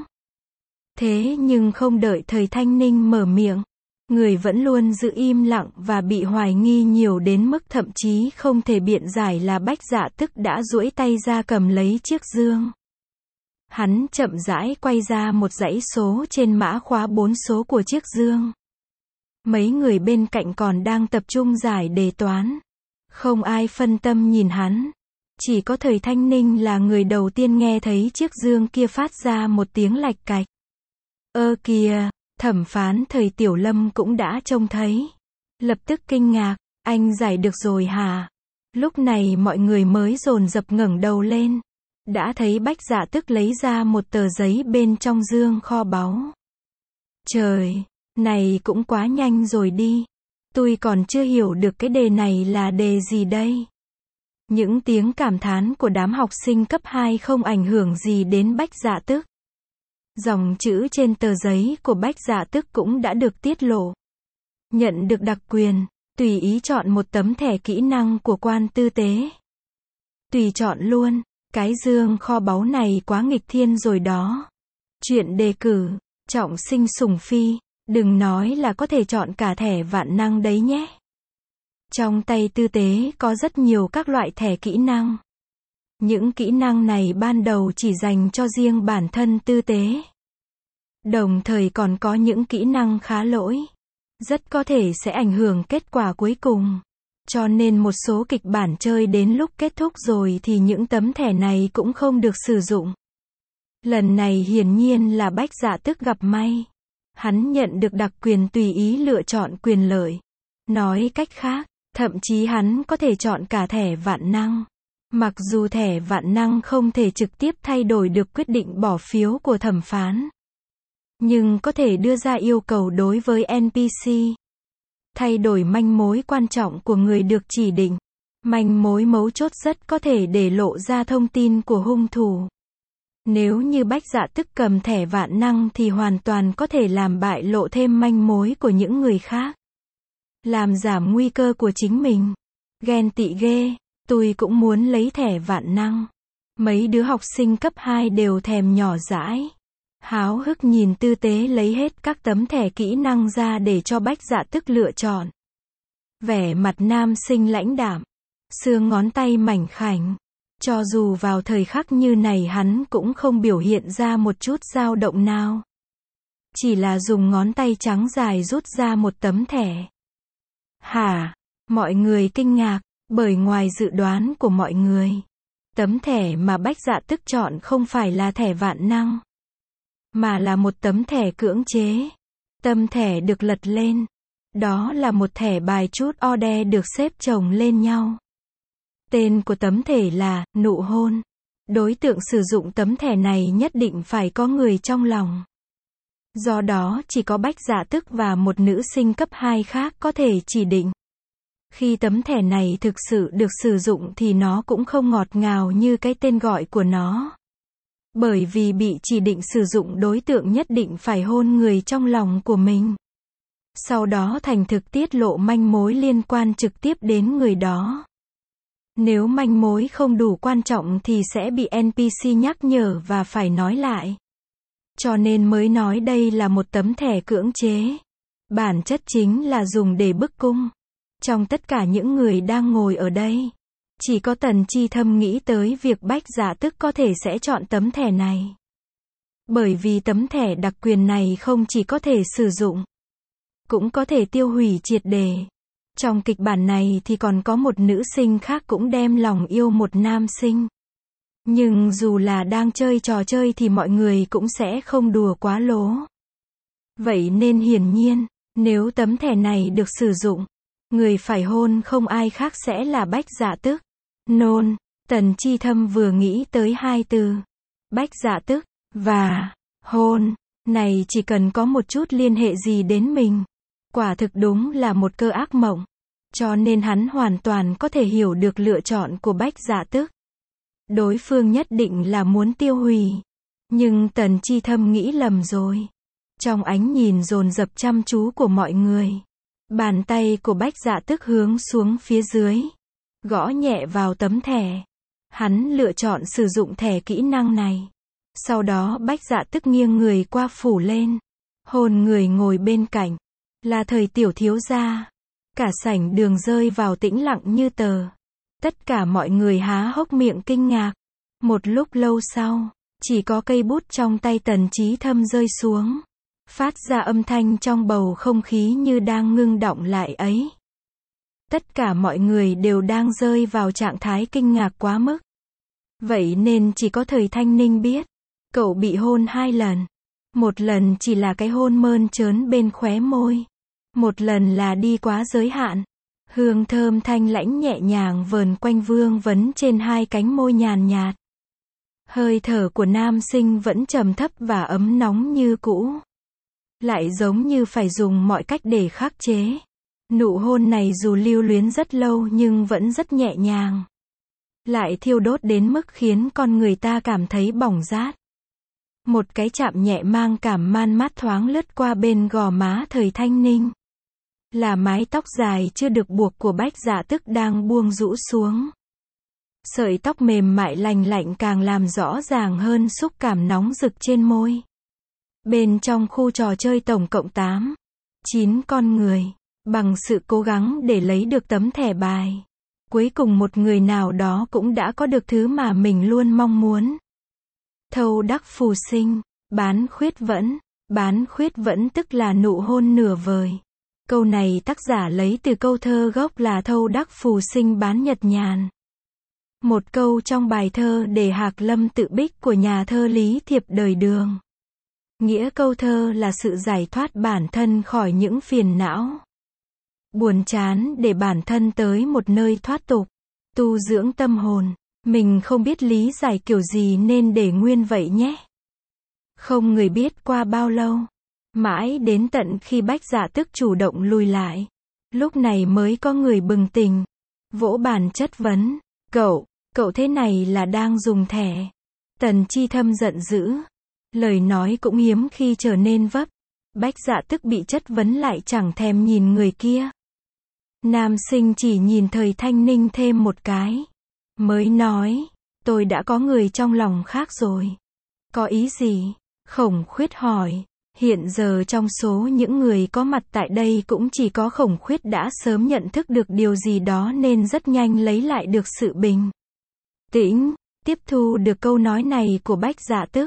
Thế nhưng không đợi Thời Thanh Ninh mở miệng, người vẫn luôn giữ im lặng và bị hoài nghi nhiều đến mức thậm chí không thể biện giải là Bách Dạ Tức đã duỗi tay ra cầm lấy chiếc dương. Hắn chậm rãi quay ra một dãy số trên mã khóa bốn số của chiếc dương. Mấy người bên cạnh còn đang tập trung giải đề toán. Không ai phân tâm nhìn hắn. Chỉ có Thời Thanh Ninh là người đầu tiên nghe thấy chiếc dương kia phát ra một tiếng lạch cạch. Ơ kìa, thẩm phán Thời Tiểu Lâm cũng đã trông thấy. Lập tức kinh ngạc, anh giải được rồi hả? Lúc này mọi người mới dồn dập ngẩng đầu lên. Đã thấy Bách Dạ Tức lấy ra một tờ giấy bên trong dương kho báu. Trời, này cũng quá nhanh rồi đi. Tôi còn chưa hiểu được cái đề này là đề gì đây. Những tiếng cảm thán của đám học sinh cấp hai không ảnh hưởng gì đến Bách Dạ Tức. Dòng chữ trên tờ giấy của Bách Dạ Tức cũng đã được tiết lộ. Nhận được đặc quyền, tùy ý chọn một tấm thẻ kỹ năng của quan tư tế. Tùy chọn luôn, cái dương kho báu này quá nghịch thiên rồi đó. Chuyện đề cử, trọng sinh sủng phi, đừng nói là có thể chọn cả thẻ vạn năng đấy nhé. Trong tay tư tế có rất nhiều các loại thẻ kỹ năng. Những kỹ năng này ban đầu chỉ dành cho riêng bản thân tư tế. Đồng thời còn có những kỹ năng khá lỗi. Rất có thể sẽ ảnh hưởng kết quả cuối cùng. Cho nên một số kịch bản chơi đến lúc kết thúc rồi thì những tấm thẻ này cũng không được sử dụng. Lần này hiển nhiên là Bách Dạ Tức gặp may. Hắn nhận được đặc quyền tùy ý lựa chọn quyền lợi. Nói cách khác, thậm chí hắn có thể chọn cả thẻ vạn năng. Mặc dù thẻ vạn năng không thể trực tiếp thay đổi được quyết định bỏ phiếu của thẩm phán, nhưng có thể đưa ra yêu cầu đối với en pê xê. Thay đổi manh mối quan trọng của người được chỉ định. Manh mối mấu chốt rất có thể để lộ ra thông tin của hung thủ. Nếu như Bách Dạ Tức cầm thẻ vạn năng thì hoàn toàn có thể làm bại lộ thêm manh mối của những người khác. Làm giảm nguy cơ của chính mình. Ghen tị ghê, tôi cũng muốn lấy thẻ vạn năng. Mấy đứa học sinh cấp hai đều thèm nhỏ dãi. Háo hức nhìn tư tế lấy hết các tấm thẻ kỹ năng ra để cho Bách Dạ Tức lựa chọn. Vẻ mặt nam sinh lãnh đạm. Xương ngón tay mảnh khảnh. Cho dù vào thời khắc như này hắn cũng không biểu hiện ra một chút dao động nào. chỉ là dùng ngón tay trắng dài rút ra một tấm thẻ. Hả? Mọi người kinh ngạc, bởi ngoài dự đoán của mọi người, tấm thẻ mà Bách Dạ Tức chọn không phải là thẻ vạn năng, mà là một tấm thẻ cưỡng chế. Tấm thẻ được lật lên. Đó là một thẻ bài chút order được xếp chồng lên nhau. Tên của tấm thẻ là nụ hôn. Đối tượng sử dụng tấm thẻ này nhất định phải có người trong lòng. Do đó chỉ có Bách Dạ Tức và một nữ sinh cấp hai khác có thể chỉ định. Khi tấm thẻ này thực sự được sử dụng thì nó cũng không ngọt ngào như cái tên gọi của nó. Bởi vì bị chỉ định sử dụng đối tượng nhất định phải hôn người trong lòng của mình. Sau đó thành thực tiết lộ manh mối liên quan trực tiếp đến người đó. Nếu manh mối không đủ quan trọng thì sẽ bị en pê xê nhắc nhở và phải nói lại. Cho nên mới nói đây là một tấm thẻ cưỡng chế. Bản chất chính là dùng để bức cung. Trong tất cả những người đang ngồi ở đây, chỉ có Tần Chi Thâm nghĩ tới việc Bách Dạ Tức có thể sẽ chọn tấm thẻ này. Bởi vì tấm thẻ đặc quyền này không chỉ có thể sử dụng, cũng có thể tiêu hủy triệt để. Trong kịch bản này thì còn có một nữ sinh khác cũng đem lòng yêu một nam sinh. Nhưng dù là đang chơi trò chơi thì mọi người cũng sẽ không đùa quá lố. Vậy nên hiển nhiên, nếu tấm thẻ này được sử dụng, người phải hôn không ai khác sẽ là Bách Dạ Tức. Nôn, Tần Chi Thâm vừa nghĩ tới hai từ Bách Dạ Tức và hôn này chỉ cần có một chút liên hệ gì đến mình. Quả thực đúng là một cơn ác mộng. Cho nên hắn hoàn toàn có thể hiểu được lựa chọn của Bách Dạ Tức. Đối phương nhất định là muốn tiêu hủy. Nhưng Tần Chi Thâm nghĩ lầm rồi. Trong ánh nhìn dồn dập chăm chú của mọi người, bàn tay của Bách Dạ Tức hướng xuống phía dưới, gõ nhẹ vào tấm thẻ. Hắn lựa chọn sử dụng thẻ kỹ năng này. Sau đó Bách Dạ Tức nghiêng người qua phủ lên, hôn người ngồi bên cạnh, là Thời tiểu thiếu gia. Cả sảnh đường rơi vào tĩnh lặng như tờ. Tất cả mọi người há hốc miệng kinh ngạc. Một lúc lâu sau, chỉ có cây bút trong tay Tần Chí Thâm rơi xuống, phát ra âm thanh trong bầu không khí như đang ngưng đọng lại ấy. Tất cả mọi người đều đang rơi vào trạng thái kinh ngạc quá mức. Vậy nên chỉ có Thời Thanh Ninh biết, cậu bị hôn hai lần. Một lần chỉ là cái hôn mơn trớn bên khóe môi. Một lần là đi quá giới hạn. Hương thơm thanh lãnh nhẹ nhàng vờn quanh vương vấn trên hai cánh môi nhàn nhạt. Hơi thở của nam sinh vẫn trầm thấp và ấm nóng như cũ. Lại giống như phải dùng mọi cách để khắc chế. Nụ hôn này dù lưu luyến rất lâu nhưng vẫn rất nhẹ nhàng. Lại thiêu đốt đến mức khiến con người ta cảm thấy bỏng rát. Một cái chạm nhẹ mang cảm man mát thoáng lướt qua bên gò má Thời Thanh Ninh. Là mái tóc dài chưa được buộc của Bách Dạ Tức đang buông rũ xuống. Sợi tóc mềm mại lành lạnh càng làm rõ ràng hơn xúc cảm nóng rực trên môi. Bên trong khu trò chơi tổng cộng tám, chín con người, bằng sự cố gắng để lấy được tấm thẻ bài. Cuối cùng một người nào đó cũng đã có được thứ mà mình luôn mong muốn. Thâu đắc phù sinh, bán khuyết vẫn. Bán khuyết vẫn tức là nụ hôn nửa vời. Câu này tác giả lấy từ câu thơ gốc là thâu đắc phù sinh bán nhật nhàn. Một câu trong bài thơ Đề Hạc Lâm Tự Bích của nhà thơ Lý Thiệp đời Đường. Nghĩa câu thơ là sự giải thoát bản thân khỏi những phiền não, buồn chán để bản thân tới một nơi thoát tục, tu dưỡng tâm hồn. Mình không biết lý giải kiểu gì nên để nguyên vậy nhé. Không người biết qua bao lâu. Mãi đến tận khi Bách Dạ Tức chủ động lùi lại. Lúc này mới có người bừng tỉnh. Vỗ bàn chất vấn. Cậu, cậu thế này là đang dùng thẻ. Tần Chi Thâm giận dữ. Lời nói cũng hiếm khi trở nên vấp. Bách Dạ Tức bị chất vấn lại chẳng thèm nhìn người kia. Nam sinh chỉ nhìn Thời Thanh Ninh thêm một cái. Mới nói, tôi đã có người trong lòng khác rồi. Có ý gì? Khổng Khuyết hỏi. Hiện giờ trong số những người có mặt tại đây cũng chỉ có Khổng Khuyết đã sớm nhận thức được điều gì đó nên rất nhanh lấy lại được sự bình tĩnh, tiếp thu được câu nói này của Bách Dạ Tức.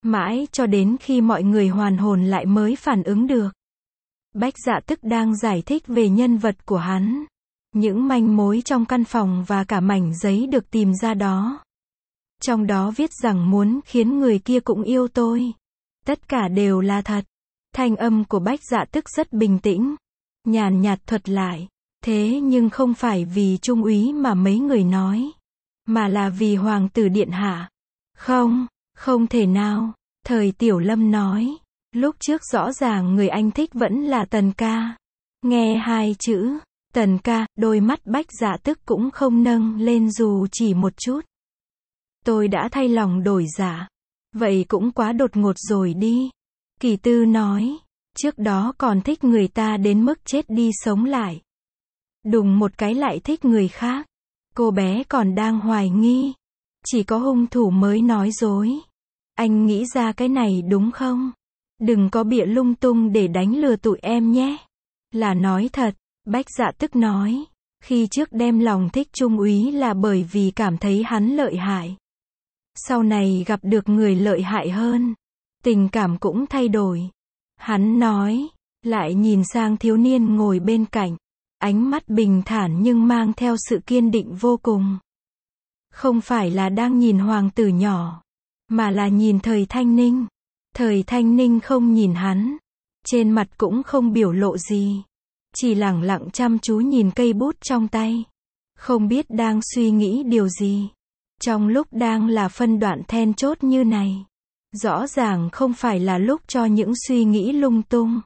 Mãi cho đến khi mọi người hoàn hồn lại mới phản ứng được. Bách Dạ Tức đang giải thích về nhân vật của hắn. Những manh mối trong căn phòng và cả mảnh giấy được tìm ra đó. Trong đó viết rằng muốn khiến người kia cũng yêu tôi. Tất cả đều là thật. Thanh âm của Bách Dạ Tức rất bình tĩnh. Nhàn nhạt thuật lại. Thế nhưng không phải vì trung úy mà mấy người nói. Mà là vì hoàng tử điện hạ. Không, không thể nào. Thời Tiểu Lâm nói. Lúc trước rõ ràng người anh thích vẫn là Tần ca. Nghe hai chữ Tần ca, đôi mắt Bách Dạ Tức cũng không nâng lên dù chỉ một chút. Tôi đã thay lòng đổi dạ. Vậy cũng quá đột ngột rồi đi. Kỳ Tư nói. Trước đó còn thích người ta đến mức chết đi sống lại. Đùng một cái lại thích người khác. Cô bé còn đang hoài nghi. Chỉ có hung thủ mới nói dối. Anh nghĩ ra cái này đúng không? Đừng có bịa lung tung để đánh lừa tụi em nhé. Là nói thật. Bách Dạ Tức nói. Khi trước đem lòng thích Trung úy là bởi vì cảm thấy hắn lợi hại. Sau này gặp được người lợi hại hơn. Tình cảm cũng thay đổi. Hắn nói. Lại nhìn sang thiếu niên ngồi bên cạnh. Ánh mắt bình thản nhưng mang theo sự kiên định vô cùng. Không phải là đang nhìn hoàng tử nhỏ. Mà là nhìn Thời Thanh Ninh. Thời Thanh Ninh không nhìn hắn. Trên mặt cũng không biểu lộ gì. Chỉ lẳng lặng chăm chú nhìn cây bút trong tay. Không biết đang suy nghĩ điều gì. Trong lúc đang là phân đoạn then chốt như này. Rõ ràng không phải là lúc cho những suy nghĩ lung tung.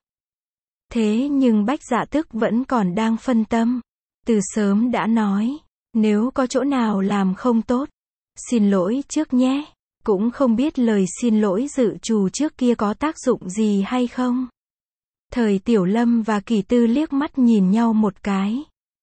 Thế nhưng Bách Dạ Tức vẫn còn đang phân tâm. Từ sớm đã nói. Nếu có chỗ nào làm không tốt. Xin lỗi trước nhé. Cũng không biết lời xin lỗi dự trù trước kia có tác dụng gì hay không. Thời Tiểu Lâm và Kỳ Tư liếc mắt nhìn nhau một cái.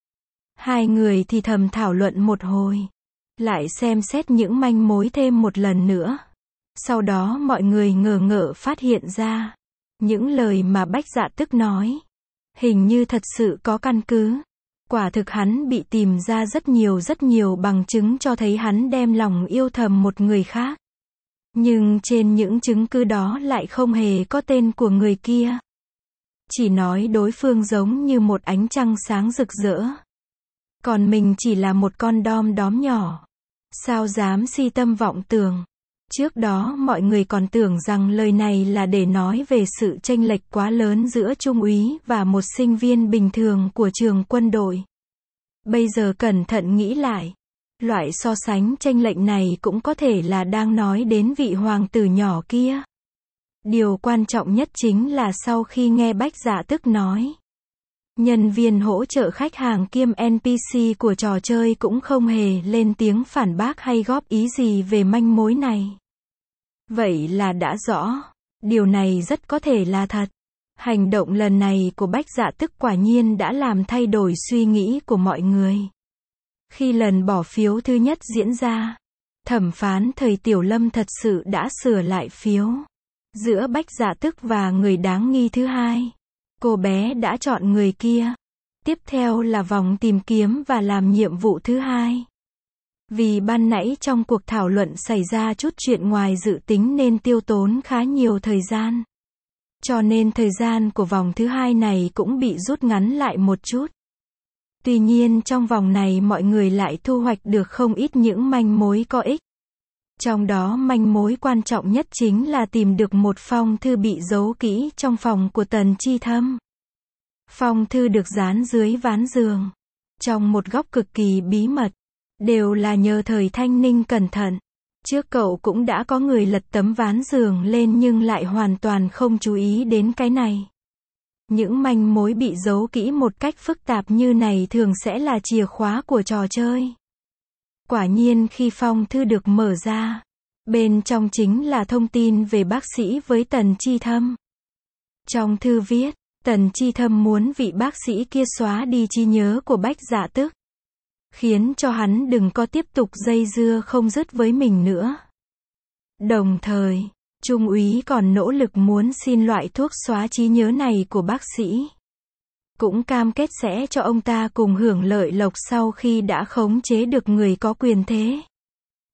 Hai người thì thầm thảo luận một hồi. Lại xem xét những manh mối thêm một lần nữa. Sau đó mọi người ngờ ngợ phát hiện ra. Những lời mà Bách Dạ Tức nói. Hình như thật sự có căn cứ. Quả thực hắn bị tìm ra rất nhiều rất nhiều bằng chứng cho thấy hắn đem lòng yêu thầm một người khác. Nhưng trên những chứng cứ đó lại không hề có tên của người kia. Chỉ nói đối phương giống như một ánh trăng sáng rực rỡ. Còn mình chỉ là một con đom đóm nhỏ. Sao dám si tâm vọng tưởng. Trước đó mọi người còn tưởng rằng lời này là để nói về sự chênh lệch quá lớn giữa trung úy và một sinh viên bình thường của trường quân đội. Bây giờ cẩn thận nghĩ lại. Loại so sánh chênh lệch này cũng có thể là đang nói đến vị hoàng tử nhỏ kia. Điều quan trọng nhất chính là sau khi nghe Bách Dạ Tức nói. Nhân viên hỗ trợ khách hàng kiêm en pê xê của trò chơi cũng không hề lên tiếng phản bác hay góp ý gì về manh mối này. Vậy là đã rõ. Điều này rất có thể là thật. Hành động lần này của Bách Dạ Tức quả nhiên đã làm thay đổi suy nghĩ của mọi người. Khi lần bỏ phiếu thứ nhất diễn ra, thẩm phán Thời Tiểu Lâm thật sự đã sửa lại phiếu. Giữa Bách Dạ Tức và người đáng nghi thứ hai, cô bé đã chọn người kia. Tiếp theo là vòng tìm kiếm và làm nhiệm vụ thứ hai. Vì ban nãy trong cuộc thảo luận xảy ra chút chuyện ngoài dự tính nên tiêu tốn khá nhiều thời gian. Cho nên thời gian của vòng thứ hai này cũng bị rút ngắn lại một chút. Tuy nhiên trong vòng này mọi người lại thu hoạch được không ít những manh mối có ích. Trong đó manh mối quan trọng nhất chính là tìm được một phong thư bị giấu kỹ trong phòng của Tần Chi Thâm. Phong thư được dán dưới ván giường, trong một góc cực kỳ bí mật. Đều là nhờ Thời Thanh Ninh cẩn thận. Trước cậu cũng đã có người lật tấm ván giường lên nhưng lại hoàn toàn không chú ý đến cái này. Những manh mối bị giấu kỹ một cách phức tạp như này thường sẽ là chìa khóa của trò chơi. Quả nhiên khi phong thư được mở ra, bên trong chính là thông tin về bác sĩ với Tần Chi Thâm. Trong thư viết, Tần Chi Thâm muốn vị bác sĩ kia xóa đi trí nhớ của Bách Dạ Tức, khiến cho hắn đừng có tiếp tục dây dưa không dứt với mình nữa. Đồng thời, Trung úy còn nỗ lực muốn xin loại thuốc xóa trí nhớ này của bác sĩ. Cũng cam kết sẽ cho ông ta cùng hưởng lợi lộc sau khi đã khống chế được người có quyền thế.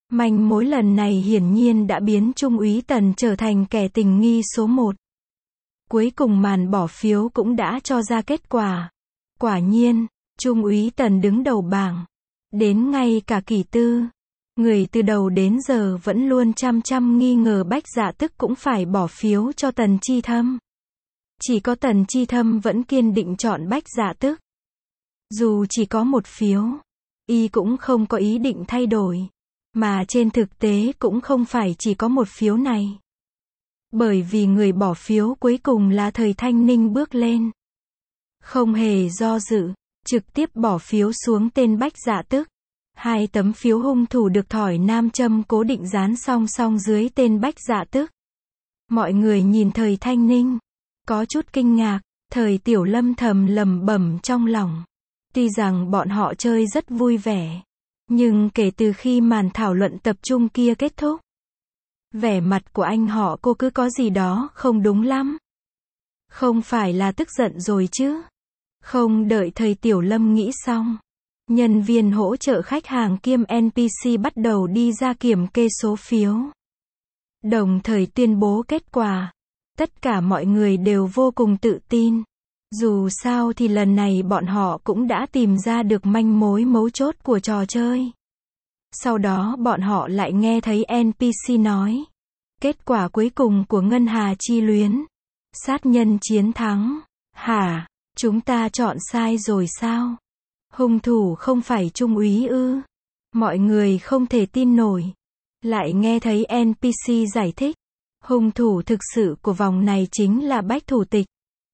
Manh mối lần này hiển nhiên đã biến Trung úy Tần trở thành kẻ tình nghi số một. Cuối cùng màn bỏ phiếu cũng đã cho ra kết quả. Quả nhiên, Trung úy Tần đứng đầu bảng. Đến ngay cả Kỷ Tư, người từ đầu đến giờ vẫn luôn chăm chăm nghi ngờ Bách Dạ Tức cũng phải bỏ phiếu cho Tần Chi Thâm. Chỉ có Tần Chi Thâm vẫn kiên định chọn Bách Dạ Tức. Dù chỉ có một phiếu, y cũng không có ý định thay đổi. Mà trên thực tế cũng không phải chỉ có một phiếu này. Bởi vì người bỏ phiếu cuối cùng là Thời Thanh Ninh bước lên. Không hề do dự, trực tiếp bỏ phiếu xuống tên Bách Dạ Tức. Hai tấm phiếu hung thủ được thỏi nam châm cố định dán song song dưới tên Bách Dạ Tức. Mọi người nhìn Thời Thanh Ninh, có chút kinh ngạc. Thời Tiểu Lâm thầm lẩm bẩm trong lòng. Tuy rằng bọn họ chơi rất vui vẻ, nhưng kể từ khi màn thảo luận tập trung kia kết thúc, vẻ mặt của anh họ cô cứ có gì đó không đúng lắm. Không phải là tức giận rồi chứ? Không đợi Thời Tiểu Lâm nghĩ xong, nhân viên hỗ trợ khách hàng kiêm en pê xê bắt đầu đi ra kiểm kê số phiếu. Đồng thời tuyên bố kết quả. Tất cả mọi người đều vô cùng tự tin. Dù sao thì lần này bọn họ cũng đã tìm ra được manh mối mấu chốt của trò chơi. Sau đó bọn họ lại nghe thấy en pê xê nói. Kết quả cuối cùng của Ngân Hà Chi Luyến. Sát nhân chiến thắng. Hả? Chúng ta chọn sai rồi sao? Hung thủ không phải Trung úy ư? Mọi người không thể tin nổi. Lại nghe thấy en pê xê giải thích. Hung thủ thực sự của vòng này chính là Bách thủ tịch.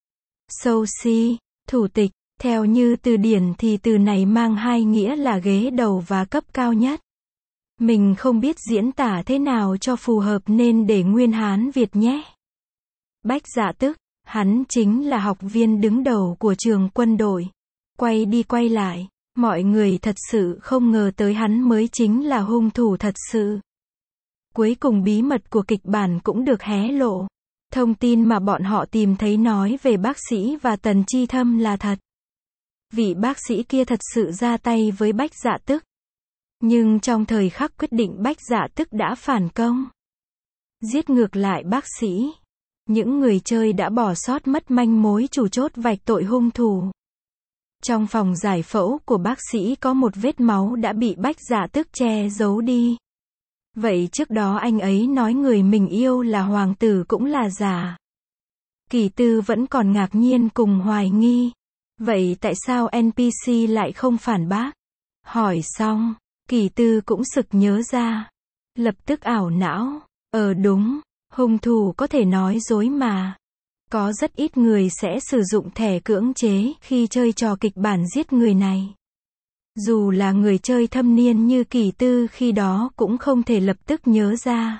Soshi, thủ tịch, theo như từ điển thì từ này mang hai nghĩa là ghế đầu và cấp cao nhất. Mình không biết diễn tả thế nào cho phù hợp nên để nguyên Hán Việt nhé. Bách Dạ Tức, hắn chính là học viên đứng đầu của trường quân đội. Quay đi quay lại, mọi người thật sự không ngờ tới hắn mới chính là hung thủ thật sự. Cuối cùng bí mật của kịch bản cũng được hé lộ. Thông tin mà bọn họ tìm thấy nói về bác sĩ và Tần Chi Thâm là thật. Vị bác sĩ kia thật sự ra tay với Bách Dạ Tức. Nhưng trong thời khắc quyết định Bách Dạ Tức đã phản công. Giết ngược lại bác sĩ. Những người chơi đã bỏ sót mất manh mối chủ chốt vạch tội hung thủ. Trong phòng giải phẫu của bác sĩ có một vết máu đã bị Bách Dạ Tức che giấu đi. Vậy trước đó anh ấy nói người mình yêu là hoàng tử cũng là giả. Kỷ Tư vẫn còn ngạc nhiên cùng hoài nghi. Vậy tại sao en pê xê lại không phản bác? Hỏi xong, Kỷ Tư cũng sực nhớ ra. Lập tức ảo não. Ờ đúng, hung thủ có thể nói dối mà. Có rất ít người sẽ sử dụng thẻ cưỡng chế khi chơi trò kịch bản giết người này. Dù là người chơi thâm niên như Kỷ Tư khi đó cũng không thể lập tức nhớ ra.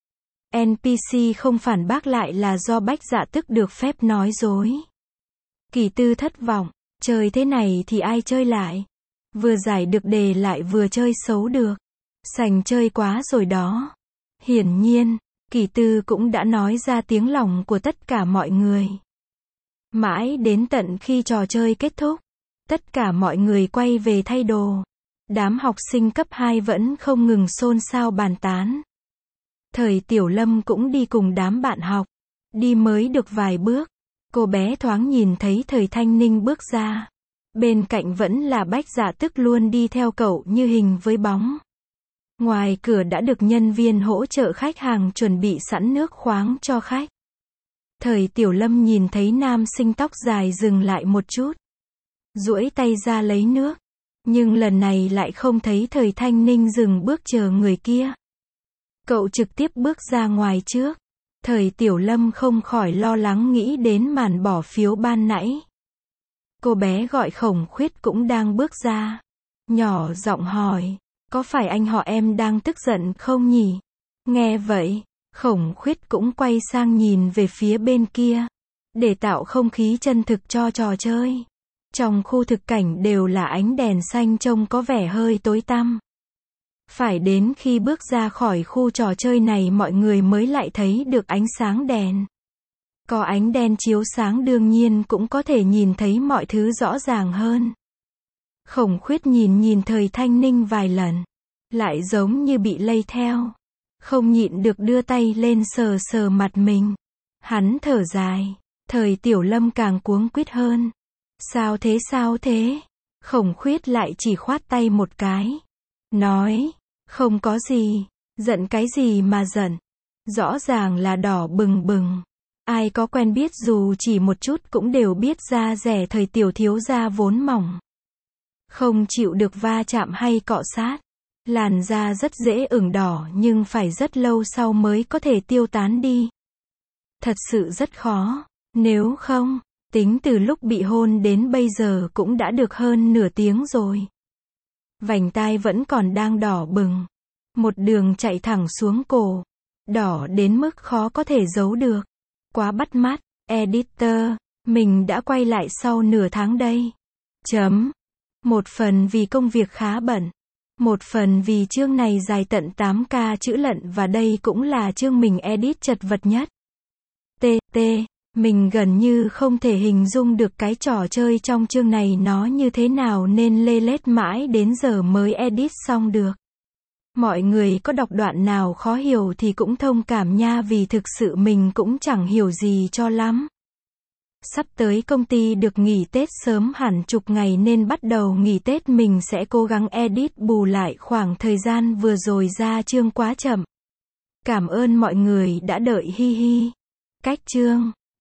en pê xê không phản bác lại là do Bách Dạ Tức được phép nói dối. Kỷ Tư thất vọng, chơi thế này thì ai chơi lại. Vừa giải được đề lại vừa chơi xấu được. Sành chơi quá rồi đó. Hiển nhiên, Kỷ Tư cũng đã nói ra tiếng lòng của tất cả mọi người. Mãi đến tận khi trò chơi kết thúc, tất cả mọi người quay về thay đồ. Đám học sinh cấp hai vẫn không ngừng xôn xao bàn tán. Thời Tiểu Lâm cũng đi cùng đám bạn học. Đi mới được vài bước, cô bé thoáng nhìn thấy Thời Thanh Ninh bước ra. Bên cạnh vẫn là Bách Dạ Tức luôn đi theo cậu như hình với bóng. Ngoài cửa đã được nhân viên hỗ trợ khách hàng chuẩn bị sẵn nước khoáng cho khách. Thời Tiểu Lâm nhìn thấy nam sinh tóc dài dừng lại một chút. Duỗi tay ra lấy nước. Nhưng lần này lại không thấy Thời Thanh Ninh dừng bước chờ người kia. Cậu trực tiếp bước ra ngoài trước. Thời Tiểu Lâm không khỏi lo lắng nghĩ đến màn bỏ phiếu ban nãy. Cô bé gọi Khổng Khuyết cũng đang bước ra. Nhỏ giọng hỏi, có phải anh họ em đang tức giận không nhỉ? Nghe vậy, Khổng Khuyết cũng quay sang nhìn về phía bên kia. Để tạo không khí chân thực cho trò chơi. Trong khu thực cảnh đều là ánh đèn xanh trông có vẻ hơi tối tăm. Phải đến khi bước ra khỏi khu trò chơi này mọi người mới lại thấy được ánh sáng đèn. Có ánh đèn chiếu sáng đương nhiên cũng có thể nhìn thấy mọi thứ rõ ràng hơn. Khổng Khuyết nhìn nhìn Thời Thanh Ninh vài lần. lại giống như bị lây theo. Không nhịn được đưa tay lên sờ sờ mặt mình. Hắn thở dài. Thời Tiểu Lâm càng cuống quýt hơn. Sao thế sao thế? Khổng Khuyết lại chỉ khoát tay một cái. Nói, không có gì. Giận cái gì mà giận? Rõ ràng là đỏ bừng bừng. Ai có quen biết dù chỉ một chút cũng đều biết da rẻ thời Tiểu thiếu gia vốn mỏng. Không chịu được va chạm hay cọ sát. Làn da rất dễ ửng đỏ nhưng phải rất lâu sau mới có thể tiêu tán đi. Thật sự rất khó. Nếu không, tính từ lúc bị hôn đến bây giờ cũng đã được hơn nửa tiếng rồi. Vành tai vẫn còn đang đỏ bừng. Một đường chạy thẳng xuống cổ. Đỏ đến mức khó có thể giấu được. Quá bắt mắt. Editor, mình đã quay lại sau nửa tháng đây. Chấm. Một phần vì công việc khá bận. Một phần vì chương này dài tận tám k chữ lận và đây cũng là chương mình edit chật vật nhất. T T, mình gần như không thể hình dung được cái trò chơi trong chương này nó như thế nào nên lê lết mãi đến giờ mới edit xong được. Mọi người có đọc đoạn nào khó hiểu thì cũng thông cảm nha vì thực sự mình cũng chẳng hiểu gì cho lắm. Sắp tới công ty được nghỉ Tết sớm hẳn chục ngày nên bắt đầu nghỉ Tết mình sẽ cố gắng edit bù lại khoảng thời gian vừa rồi ra chương quá chậm. Cảm ơn mọi người đã đợi hi hi. Cách chương